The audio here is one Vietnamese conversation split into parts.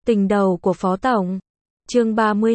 Tình đầu của Phó Tổng. Chương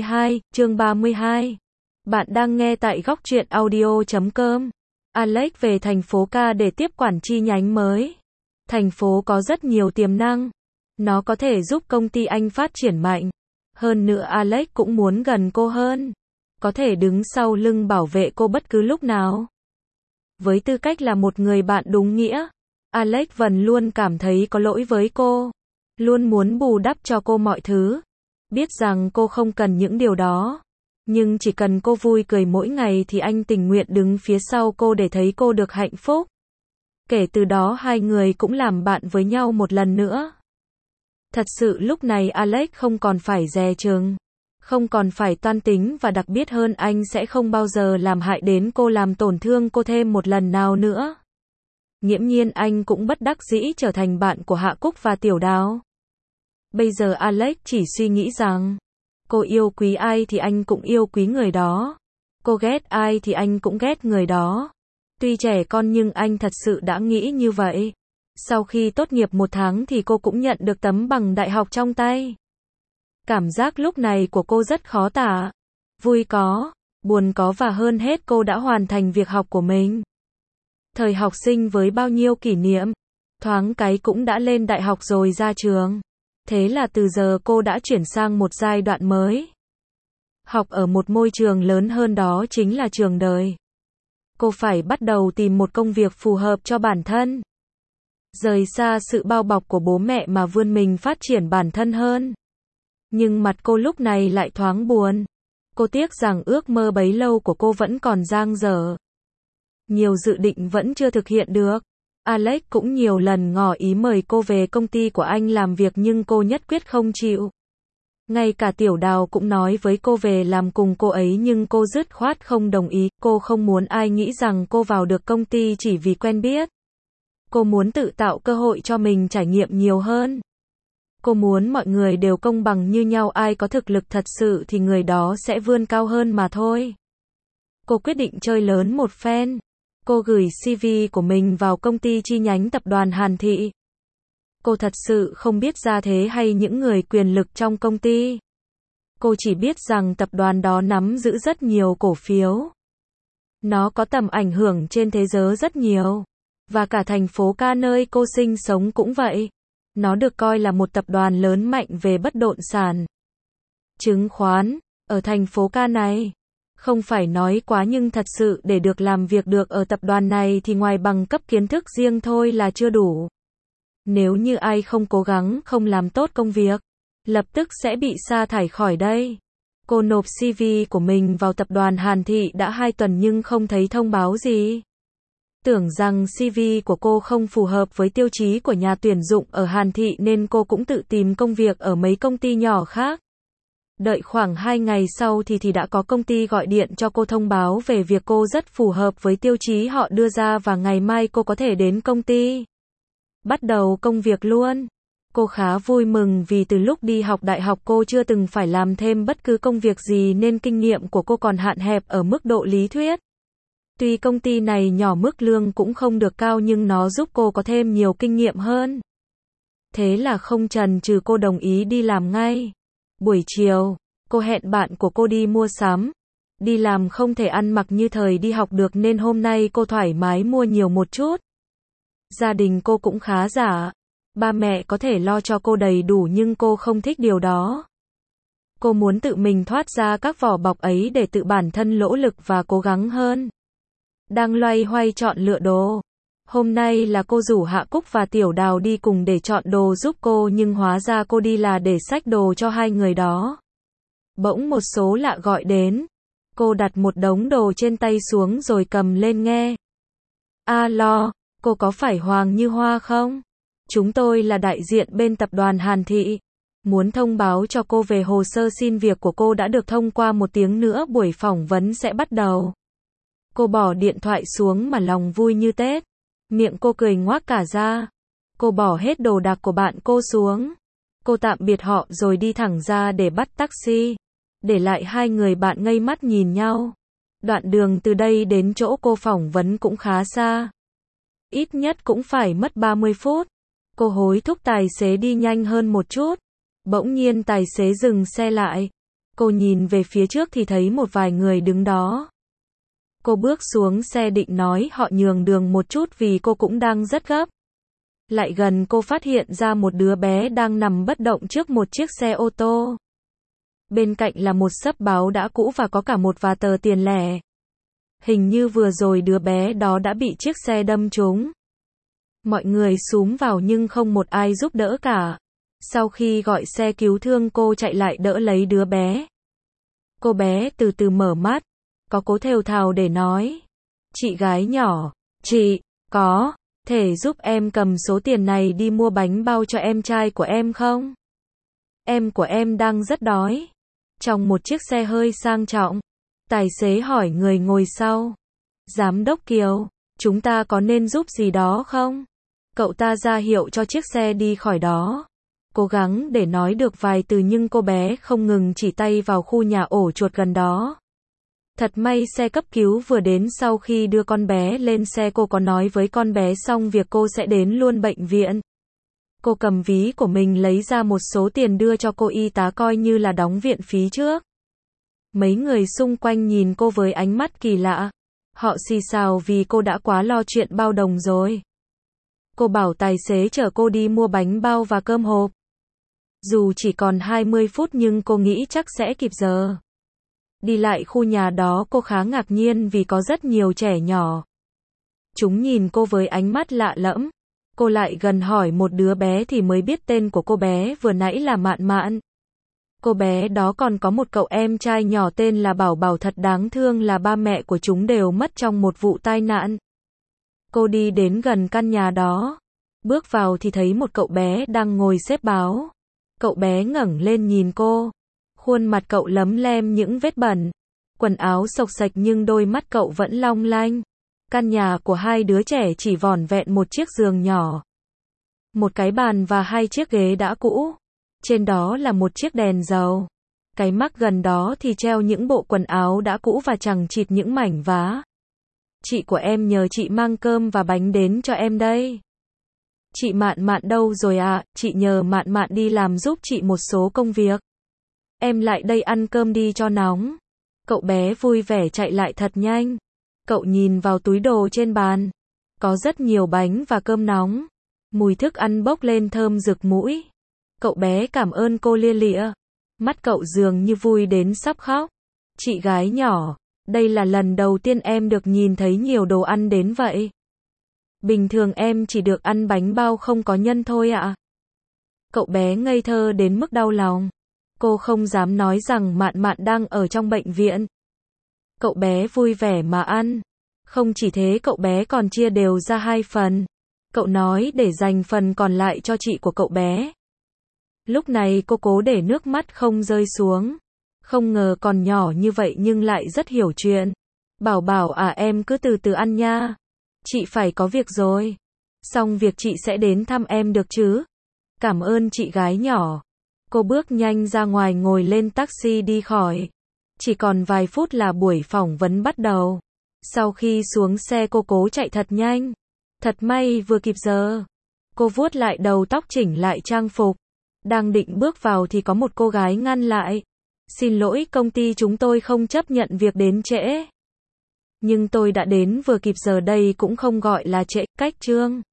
32. Bạn đang nghe tại góc truyện audio.com. Alex về thành phố Ca để tiếp quản chi nhánh mới. Thành phố có rất nhiều tiềm năng. Nó có thể giúp công ty anh phát triển mạnh. Hơn nữa Alex cũng muốn gần cô hơn. Có thể đứng sau lưng bảo vệ cô bất cứ lúc nào. Với tư cách là một người bạn đúng nghĩa, Alex vẫn luôn cảm thấy có lỗi với cô. Luôn muốn bù đắp cho cô mọi thứ. Biết rằng cô không cần những điều đó. Nhưng chỉ cần cô vui cười mỗi ngày thì anh tình nguyện đứng phía sau cô để thấy cô được hạnh phúc. Kể từ đó hai người cũng làm bạn với nhau một lần nữa. Thật sự lúc này Alex không còn phải dè chừng. Không còn phải toan tính và đặc biệt hơn anh sẽ không bao giờ làm hại đến cô, làm tổn thương cô thêm một lần nào nữa. Nghiễm nhiên anh cũng bất đắc dĩ trở thành bạn của Hạ Cúc và Tiểu Đào. Bây giờ Alex chỉ suy nghĩ rằng, cô yêu quý ai thì anh cũng yêu quý người đó. Cô ghét ai thì anh cũng ghét người đó. Tuy trẻ con nhưng anh thật sự đã nghĩ như vậy. Sau khi tốt nghiệp 1 tháng thì cô cũng nhận được tấm bằng đại học trong tay. Cảm giác lúc này của cô rất khó tả. Vui có, buồn có và hơn hết cô đã hoàn thành việc học của mình. Thời học sinh với bao nhiêu kỷ niệm, thoáng cái cũng đã lên đại học rồi ra trường. Thế là từ giờ cô đã chuyển sang một giai đoạn mới. Học ở một môi trường lớn hơn, đó chính là trường đời. Cô phải bắt đầu tìm một công việc phù hợp cho bản thân. Rời xa sự bao bọc của bố mẹ mà vươn mình phát triển bản thân hơn. Nhưng mặt cô lúc này lại thoáng buồn. Cô tiếc rằng ước mơ bấy lâu của cô vẫn còn dang dở. Nhiều dự định vẫn chưa thực hiện được. Alex cũng nhiều lần ngỏ ý mời cô về công ty của anh làm việc nhưng cô nhất quyết không chịu. Ngay cả Tiểu Đào cũng nói với cô về làm cùng cô ấy nhưng cô dứt khoát không đồng ý. Cô không muốn ai nghĩ rằng cô vào được công ty chỉ vì quen biết. Cô muốn tự tạo cơ hội cho mình trải nghiệm nhiều hơn. Cô muốn mọi người đều công bằng như nhau, ai có thực lực thật sự thì người đó sẽ vươn cao hơn mà thôi. Cô quyết định chơi lớn một phen. Cô gửi CV của mình vào công ty chi nhánh tập đoàn Hàn Thị. Cô thật sự không biết gia thế hay những người quyền lực trong công ty. Cô chỉ biết rằng tập đoàn đó nắm giữ rất nhiều cổ phiếu. Nó có tầm ảnh hưởng trên thế giới rất nhiều. Và cả thành phố Ca nơi cô sinh sống cũng vậy. Nó được coi là một tập đoàn lớn mạnh về bất động sản, chứng khoán, ở thành phố Ca này. Không phải nói quá nhưng thật sự để được làm việc được ở tập đoàn này thì ngoài bằng cấp kiến thức riêng thôi là chưa đủ. Nếu như ai không cố gắng, không làm tốt công việc, lập tức sẽ bị sa thải khỏi đây. Cô nộp CV của mình vào tập đoàn Hàn Thị đã 2 tuần nhưng không thấy thông báo gì. Tưởng rằng CV của cô không phù hợp với tiêu chí của nhà tuyển dụng ở Hàn Thị nên cô cũng tự tìm công việc ở mấy công ty nhỏ khác. Đợi khoảng 2 ngày sau thì đã có công ty gọi điện cho cô thông báo về việc cô rất phù hợp với tiêu chí họ đưa ra và ngày mai cô có thể đến công ty. Bắt đầu công việc luôn. Cô khá vui mừng vì từ lúc đi học đại học cô chưa từng phải làm thêm bất cứ công việc gì nên kinh nghiệm của cô còn hạn hẹp ở mức độ lý thuyết. Tuy công ty này nhỏ, mức lương cũng không được cao nhưng nó giúp cô có thêm nhiều kinh nghiệm hơn. Thế là không chần chừ cô đồng ý đi làm ngay. Buổi chiều, cô hẹn bạn của cô đi mua sắm. Đi làm không thể ăn mặc như thời đi học được nên hôm nay cô thoải mái mua nhiều một chút. Gia đình cô cũng khá giả. Ba mẹ có thể lo cho cô đầy đủ nhưng cô không thích điều đó. Cô muốn tự mình thoát ra các vỏ bọc ấy để tự bản thân nỗ lực và cố gắng hơn. Đang loay hoay chọn lựa đồ. Hôm nay là cô rủ Hạ Cúc và Tiểu Đào đi cùng để chọn đồ giúp cô nhưng hóa ra cô đi là để xách đồ cho hai người đó. Bỗng một số lạ gọi đến. Cô đặt một đống đồ trên tay xuống rồi cầm lên nghe. Alo, cô có phải Hoàng Như Hoa không? Chúng tôi là đại diện bên tập đoàn Hàn Thị. Muốn thông báo cho cô về hồ sơ xin việc của cô đã được thông qua, 1 tiếng nữa buổi phỏng vấn sẽ bắt đầu. Cô bỏ điện thoại xuống mà lòng vui như Tết. Miệng cô cười ngoác cả ra. Cô bỏ hết đồ đạc của bạn cô xuống. Cô tạm biệt họ rồi đi thẳng ra để bắt taxi. Để lại hai người bạn ngây mắt nhìn nhau. Đoạn đường từ đây đến chỗ cô phỏng vấn cũng khá xa. Ít nhất cũng phải mất 30 phút. Cô hối thúc tài xế đi nhanh hơn một chút. Bỗng nhiên tài xế dừng xe lại. Cô nhìn về phía trước thì thấy một vài người đứng đó. Cô bước xuống xe định nói họ nhường đường một chút vì cô cũng đang rất gấp. Lại gần cô phát hiện ra một đứa bé đang nằm bất động trước một chiếc xe ô tô. Bên cạnh là một xấp báo đã cũ và có cả một vài tờ tiền lẻ. Hình như vừa rồi đứa bé đó đã bị chiếc xe đâm trúng. Mọi người xúm vào nhưng không một ai giúp đỡ cả. Sau khi gọi xe cứu thương cô chạy lại đỡ lấy đứa bé. Cô bé từ từ mở mắt. Có cố thều thào để nói. Chị gái nhỏ, chị, có thể giúp em cầm số tiền này đi mua bánh bao cho em trai của em không? Em của em đang rất đói. Trong một chiếc xe hơi sang trọng, tài xế hỏi người ngồi sau. Giám đốc Kiều, chúng ta có nên giúp gì đó không? Cậu ta ra hiệu cho chiếc xe đi khỏi đó. Cố gắng để nói được vài từ nhưng cô bé không ngừng chỉ tay vào khu nhà ổ chuột gần đó. Thật may xe cấp cứu vừa đến sau khi đưa con bé lên xe cô có nói với con bé xong việc cô sẽ đến luôn bệnh viện. Cô cầm ví của mình lấy ra một số tiền đưa cho cô y tá coi như là đóng viện phí trước. Mấy người xung quanh nhìn cô với ánh mắt kỳ lạ. Họ xì xào vì cô đã quá lo chuyện bao đồng rồi. Cô bảo tài xế chở cô đi mua bánh bao và cơm hộp. Dù chỉ còn 20 phút nhưng cô nghĩ chắc sẽ kịp giờ. Đi lại khu nhà đó cô khá ngạc nhiên vì có rất nhiều trẻ nhỏ. Chúng nhìn cô với ánh mắt lạ lẫm. Cô lại gần hỏi một đứa bé thì mới biết tên của cô bé vừa nãy là Mạn Mạn. Cô bé đó còn có một cậu em trai nhỏ tên là Bảo Bảo, thật đáng thương là ba mẹ của chúng đều mất trong một vụ tai nạn. Cô đi đến gần căn nhà đó. Bước vào thì thấy một cậu bé đang ngồi xếp báo. Cậu bé ngẩng lên nhìn cô. Khuôn mặt cậu lấm lem những vết bẩn. Quần áo xộc xệch nhưng đôi mắt cậu vẫn long lanh. Căn nhà của hai đứa trẻ chỉ vỏn vẹn một chiếc giường nhỏ. Một cái bàn và hai chiếc ghế đã cũ. Trên đó là một chiếc đèn dầu. Cái mắc gần đó thì treo những bộ quần áo đã cũ và chằng chịt những mảnh vá. Chị của em nhờ chị mang cơm và bánh đến cho em đây. Chị Mạn Mạn đâu rồi ạ? Chị nhờ Mạn Mạn đi làm giúp chị một số công việc. Em lại đây ăn cơm đi cho nóng. Cậu bé vui vẻ chạy lại thật nhanh. Cậu nhìn vào túi đồ trên bàn. Có rất nhiều bánh và cơm nóng. Mùi thức ăn bốc lên thơm rực mũi. Cậu bé cảm ơn cô lia lịa. Mắt cậu dường như vui đến sắp khóc. Chị gái nhỏ, đây là lần đầu tiên em được nhìn thấy nhiều đồ ăn đến vậy. Bình thường em chỉ được ăn bánh bao không có nhân thôi ạ. Cậu bé ngây thơ đến mức đau lòng. Cô không dám nói rằng Mạn Mạn đang ở trong bệnh viện. Cậu bé vui vẻ mà ăn. Không chỉ thế cậu bé còn chia đều ra 2 phần. Cậu nói để dành phần còn lại cho chị của cậu bé. Lúc này cô cố để nước mắt không rơi xuống. Không ngờ còn nhỏ như vậy nhưng lại rất hiểu chuyện. Bảo Bảo à, em cứ từ từ ăn nha. Chị phải có việc rồi. Xong việc chị sẽ đến thăm em được chứ? Cảm ơn chị gái nhỏ. Cô bước nhanh ra ngoài ngồi lên taxi đi khỏi. Chỉ còn vài phút là buổi phỏng vấn bắt đầu. Sau khi xuống xe cô cố chạy thật nhanh. Thật may vừa kịp giờ. Cô vuốt lại đầu tóc chỉnh lại trang phục. Đang định bước vào thì có một cô gái ngăn lại. Xin lỗi, công ty chúng tôi không chấp nhận việc đến trễ. Nhưng tôi đã đến vừa kịp giờ, đây cũng không gọi là trễ, cách chương.